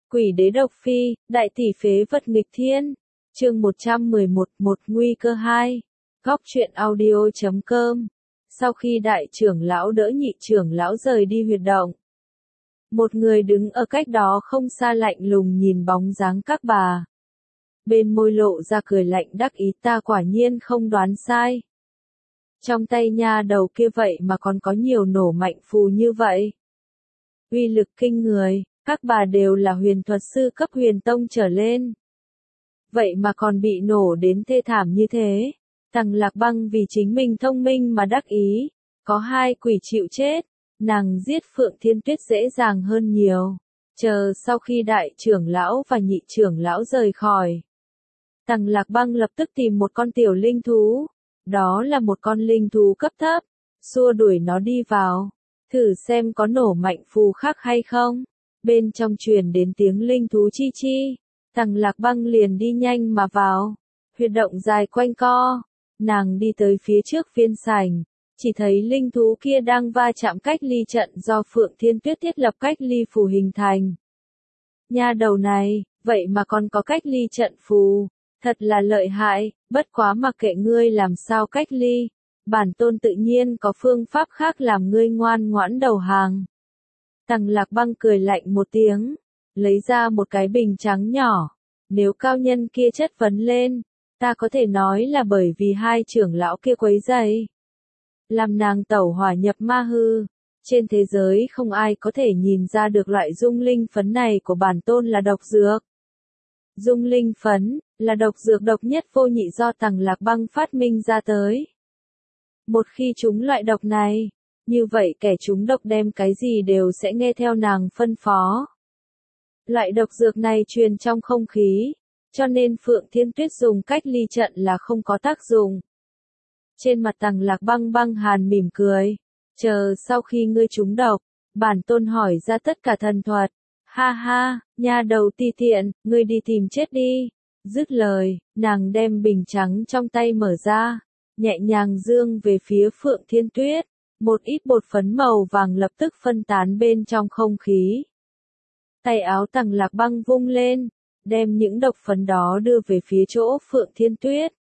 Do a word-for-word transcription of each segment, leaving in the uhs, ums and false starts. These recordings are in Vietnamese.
Quỷ đế độc phi, đại tỷ phế vật nghịch thiên. Chương một trăm mười một, một nguy cơ hai. Góc truyện audio chấm com. Sau khi đại trưởng lão đỡ nhị trưởng lão rời đi huyệt động, một người đứng ở cách đó không xa lạnh lùng nhìn bóng dáng các bà. Bên môi lộ ra cười lạnh đắc ý, ta quả nhiên không đoán sai. Trong tay nha đầu kia vậy mà còn có nhiều nổ mạnh phù như vậy. Uy lực kinh người, các bà đều là huyền thuật sư cấp huyền tông trở lên. Vậy mà còn bị nổ đến thê thảm như thế. Tằng Lạc Băng vì chính mình thông minh mà đắc ý. Có hai quỷ chịu chết, nàng giết Phượng Thiên Tuyết dễ dàng hơn nhiều. Chờ sau khi đại trưởng lão và nhị trưởng lão rời khỏi, Tằng Lạc Băng lập tức tìm một con tiểu linh thú. Đó là một con linh thú cấp thấp. Xua đuổi nó đi vào. Thử xem có nổ mạnh phù khác hay không. Bên trong truyền đến tiếng linh thú chi chi. Tằng Lạc Băng liền đi nhanh mà vào. Huyệt động dài quanh co. Nàng đi tới phía trước phiên sảnh. Chỉ thấy linh thú kia đang va chạm cách ly trận do Phượng Thiên Tuyết thiết lập cách ly phù hình thành. Nha đầu này, vậy mà còn có cách ly trận phù. Thật là lợi hại, bất quá mặc kệ ngươi làm sao cách ly. Bản tôn tự nhiên có phương pháp khác làm ngươi ngoan ngoãn đầu hàng. Tằng Lạc Băng cười lạnh một tiếng, lấy ra một cái bình trắng nhỏ. Nếu cao nhân kia chất vấn lên, ta có thể nói là bởi vì hai trưởng lão kia quấy rầy, làm nàng tẩu hỏa nhập ma hư. Trên thế giới không ai có thể nhìn ra được loại dung linh phấn này của bản tôn là độc dược. Dung linh phấn là độc dược độc nhất vô nhị do Tằng Lạc Băng phát minh ra tới. Một khi trúng loại độc này, như vậy kẻ trúng độc đem cái gì đều sẽ nghe theo nàng phân phó. Loại độc dược này truyền trong không khí, cho nên Phượng Thiên Tuyết dùng cách ly trận là không có tác dụng. Trên mặt Tằng Lạc Băng băng hàn mỉm cười, chờ sau khi ngươi trúng độc, bản tôn hỏi ra tất cả thần thuật. Ha ha, nha đầu ti tiện, ngươi đi tìm chết đi. Dứt lời, nàng đem bình trắng trong tay mở ra, nhẹ nhàng dương về phía Phượng Thiên Tuyết. Một ít bột phấn màu vàng lập tức phân tán bên trong không khí. Tay áo Tằng Lạc Băng vung lên, đem những độc phấn đó đưa về phía chỗ Phượng Thiên Tuyết.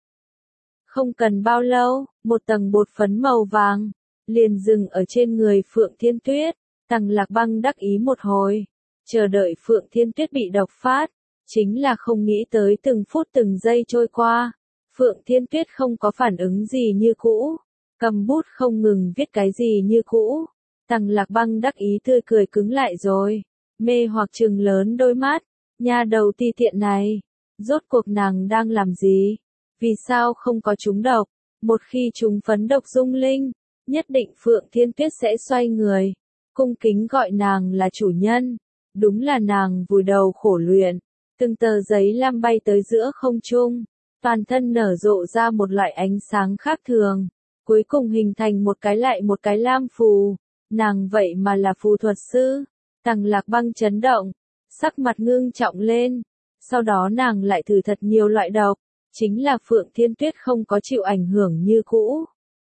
Không cần bao lâu, một tầng bột phấn màu vàng liền dừng ở trên người Phượng Thiên Tuyết. Tằng Lạc Băng đắc ý một hồi, chờ đợi Phượng Thiên Tuyết bị độc phát, chính là không nghĩ tới từng phút từng giây trôi qua, Phượng Thiên Tuyết không có phản ứng gì như cũ, cầm bút không ngừng viết cái gì như cũ. Tằng Lạc Băng đắc ý tươi cười cứng lại rồi, mê hoặc trừng lớn đôi mắt, nha đầu ti tiện này, rốt cuộc nàng đang làm gì? Vì sao không có trúng độc? Một khi trúng phấn độc dung linh, nhất định Phượng Thiên Tuyết sẽ xoay người, cung kính gọi nàng là chủ nhân. Đúng là nàng vùi đầu khổ luyện, từng tờ giấy lam bay tới giữa không trung, toàn thân nở rộ ra một loại ánh sáng khác thường, cuối cùng hình thành một cái lại một cái lam phù. Nàng vậy mà là phù thuật sư. Tằng Lạc Băng chấn động, sắc mặt ngưng trọng lên, sau đó nàng lại thử thật nhiều loại độc, chính là Phượng Thiên Tuyết không có chịu ảnh hưởng như cũ.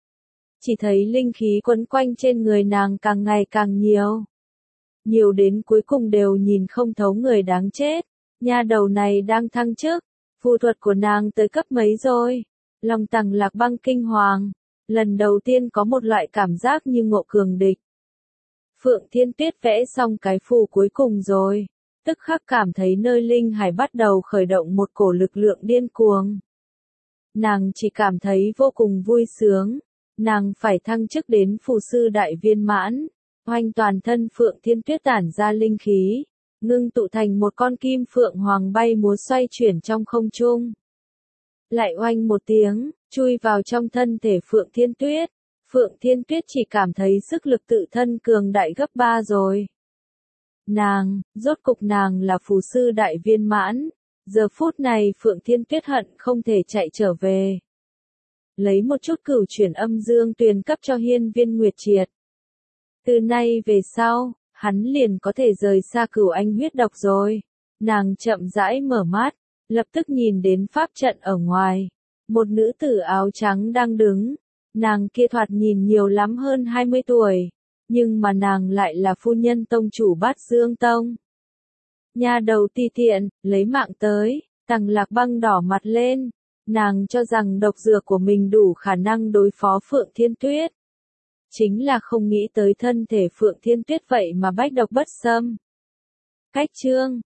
Chỉ thấy linh khí quấn quanh trên người nàng càng ngày càng nhiều. Nhiều đến cuối cùng đều nhìn không thấu người đáng chết. Nha đầu này đang thăng chức, phù thuật của nàng tới cấp mấy rồi? Lòng Tằng Lạc Băng kinh hoàng, lần đầu tiên có một loại cảm giác như ngộ cường địch. Phượng Thiên Tuyết vẽ xong cái phù cuối cùng rồi, tức khắc cảm thấy nơi linh hải bắt đầu khởi động một cổ lực lượng điên cuồng. Nàng chỉ cảm thấy vô cùng vui sướng, nàng phải thăng chức đến phù sư đại viên mãn. Oanh, toàn thân Phượng Thiên Tuyết tản ra linh khí, ngưng tụ thành một con kim phượng hoàng bay múa xoay chuyển trong không trung. Lại oanh một tiếng, chui vào trong thân thể Phượng Thiên Tuyết. Phượng Thiên Tuyết chỉ cảm thấy sức lực tự thân cường đại gấp ba rồi. Nàng, rốt cục nàng là phù sư đại viên mãn. Giờ phút này Phượng Thiên Tuyết hận không thể chạy trở về, lấy một chút cửu chuyển âm dương tuyền cấp cho Hiên Viên Nguyệt Triệt. Từ nay về sau, hắn liền có thể rời xa cửu anh huyết độc rồi. Nàng chậm rãi mở mắt, lập tức nhìn đến pháp trận ở ngoài. Một nữ tử áo trắng đang đứng. Nàng kia thoạt nhìn nhiều lắm hơn hai mươi tuổi, nhưng mà nàng lại là phu nhân tông chủ Bát Dương Tông. Nhà đầu ti tiện, lấy mạng tới, Tằng Lạc Băng đỏ mặt lên. Nàng cho rằng độc dược của mình đủ khả năng đối phó Phượng Thiên Tuyết. Chính là không nghĩ tới thân thể Phượng Thiên Tuyết vậy mà bách độc bất xâm. Cách chương